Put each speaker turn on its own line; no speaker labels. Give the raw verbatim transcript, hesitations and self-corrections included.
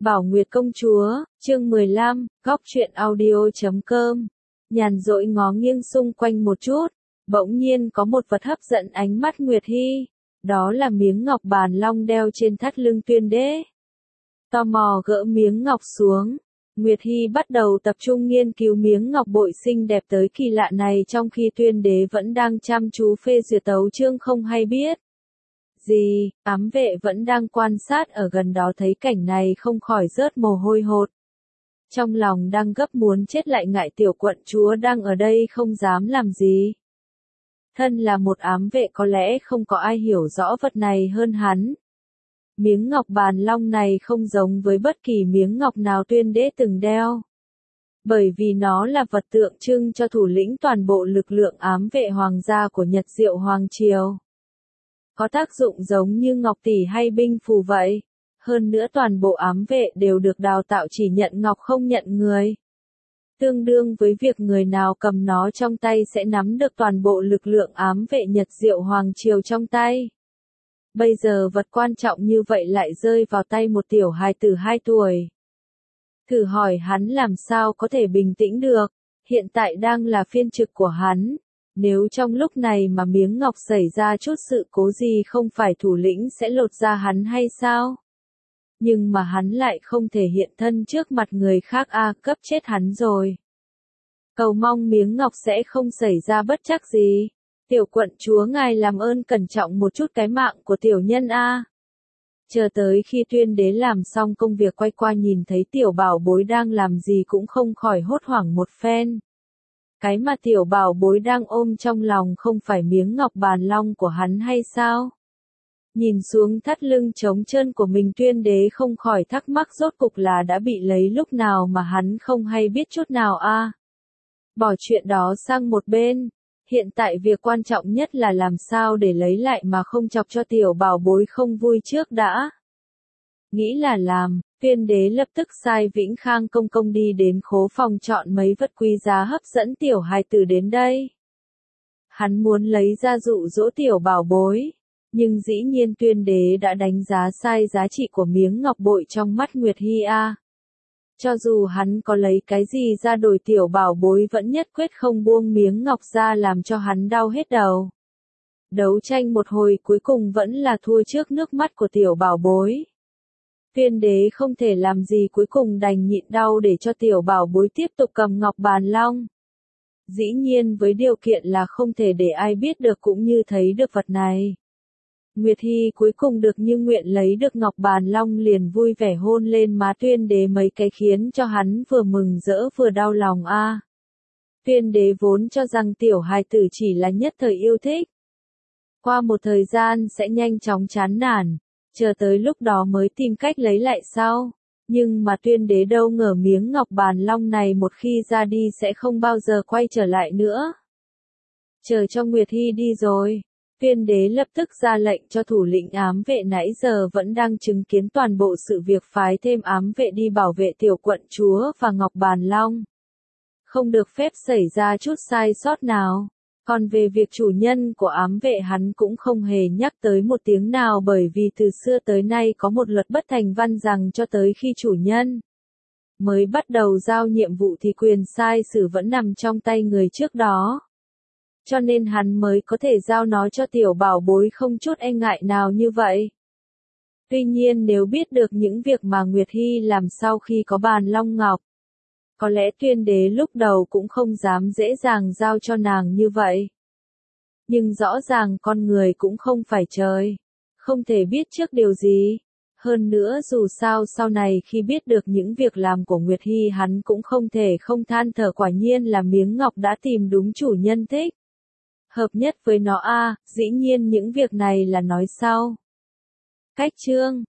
Bảo Nguyệt công chúa, chương mười lăm, góc truyện audio chấm com. Nhàn rỗi ngó nghiêng xung quanh một chút, bỗng nhiên có một vật hấp dẫn ánh mắt Nguyệt Hi, đó là miếng ngọc bàn long đeo trên thắt lưng Tuyên Đế. Tò mò gỡ miếng ngọc xuống, Nguyệt Hi bắt đầu tập trung nghiên cứu miếng ngọc bội xinh đẹp tới kỳ lạ này trong khi Tuyên Đế vẫn đang chăm chú phê duyệt tấu chương không hay biết. Gì, ám vệ vẫn đang quan sát ở gần đó thấy cảnh này không khỏi rớt mồ hôi hột. Trong lòng đang gấp muốn chết lại ngại tiểu quận chúa đang ở đây không dám làm gì. Thân là một ám vệ có lẽ không có ai hiểu rõ vật này hơn hắn. Miếng ngọc bàn long này không giống với bất kỳ miếng ngọc nào Tuyên Đế từng đeo. Bởi vì nó là vật tượng trưng cho thủ lĩnh toàn bộ lực lượng ám vệ hoàng gia của Nhật Diệu Hoàng Triều. Có tác dụng giống như ngọc tỷ hay binh phù vậy. Hơn nữa toàn bộ ám vệ đều được đào tạo chỉ nhận ngọc không nhận người. Tương đương với việc người nào cầm nó trong tay sẽ nắm được toàn bộ lực lượng ám vệ Nhật Diệu Hoàng Triều trong tay. Bây giờ vật quan trọng như vậy lại rơi vào tay một tiểu hài tử hai tuổi. Thử hỏi hắn làm sao có thể bình tĩnh được, hiện tại đang là phiên trực của hắn. Nếu trong lúc này mà miếng ngọc xảy ra chút sự cố gì không phải thủ lĩnh sẽ lột ra hắn hay sao? Nhưng mà hắn lại không thể hiện thân trước mặt người khác a à, cấp chết hắn rồi. Cầu mong miếng ngọc sẽ không xảy ra bất trắc gì. Tiểu quận chúa ngài làm ơn cẩn trọng một chút cái mạng của tiểu nhân a. À. Chờ tới khi Tuyên Đế làm xong công việc quay qua nhìn thấy tiểu bảo bối đang làm gì cũng không khỏi hốt hoảng một phen. Cái mà tiểu bảo bối đang ôm trong lòng không phải miếng ngọc bàn long của hắn hay sao? Nhìn xuống thắt lưng trống trơn của mình Tuyên Đế không khỏi thắc mắc rốt cục là đã bị lấy lúc nào mà hắn không hay biết chút nào a. À. Bỏ chuyện đó sang một bên, hiện tại việc quan trọng nhất là làm sao để lấy lại mà không chọc cho tiểu bảo bối không vui trước đã. Nghĩ là làm, Tuyên Đế lập tức sai Vĩnh Khang công công đi đến khố phòng chọn mấy vật quý giá hấp dẫn tiểu hài tử đến đây. Hắn muốn lấy ra dụ dỗ tiểu bảo bối, nhưng dĩ nhiên Tuyên Đế đã đánh giá sai giá trị của miếng ngọc bội trong mắt Nguyệt Hi a. Cho dù hắn có lấy cái gì ra đổi tiểu bảo bối vẫn nhất quyết không buông miếng ngọc ra làm cho hắn đau hết đầu. Đấu tranh một hồi cuối cùng vẫn là thua trước nước mắt của tiểu bảo bối. Tuyên Đế không thể làm gì cuối cùng đành nhịn đau để cho tiểu bảo bối tiếp tục cầm ngọc bàn long. Dĩ nhiên với điều kiện là không thể để ai biết được cũng như thấy được vật này. Nguyệt Hi cuối cùng được như nguyện lấy được ngọc bàn long liền vui vẻ hôn lên má Tuyên Đế mấy cái khiến cho hắn vừa mừng rỡ vừa đau lòng a. À. Tuyên Đế vốn cho rằng tiểu hài tử chỉ là nhất thời yêu thích. Qua một thời gian sẽ nhanh chóng chán nản. Chờ tới lúc đó mới tìm cách lấy lại sau. Nhưng mà Tuyên Đế đâu ngờ miếng ngọc bàn long này một khi ra đi sẽ không bao giờ quay trở lại nữa. Chờ cho Nguyệt Hi đi rồi, Tuyên Đế lập tức ra lệnh cho thủ lĩnh ám vệ nãy giờ vẫn đang chứng kiến toàn bộ sự việc phái thêm ám vệ đi bảo vệ tiểu quận chúa và ngọc bàn long. Không được phép xảy ra chút sai sót nào. Còn về việc chủ nhân của ám vệ hắn cũng không hề nhắc tới một tiếng nào bởi vì từ xưa tới nay có một luật bất thành văn rằng cho tới khi chủ nhân mới bắt đầu giao nhiệm vụ thì quyền sai xử vẫn nằm trong tay người trước đó. Cho nên hắn mới có thể giao nó cho tiểu bảo bối không chút e ngại nào như vậy. Tuy nhiên nếu biết được những việc mà Nguyệt Hi làm sau khi có bàn long ngọc, có lẽ Tuyên Đế lúc đầu cũng không dám dễ dàng giao cho nàng như vậy. Nhưng rõ ràng con người cũng không phải trời, không thể biết trước điều gì. Hơn nữa dù sao sau này khi biết được những việc làm của Nguyệt Hi hắn cũng không thể không than thở quả nhiên là miếng ngọc đã tìm đúng chủ nhân thích. Hợp nhất với nó a, à, dĩ nhiên những việc này là nói sau. Cách chương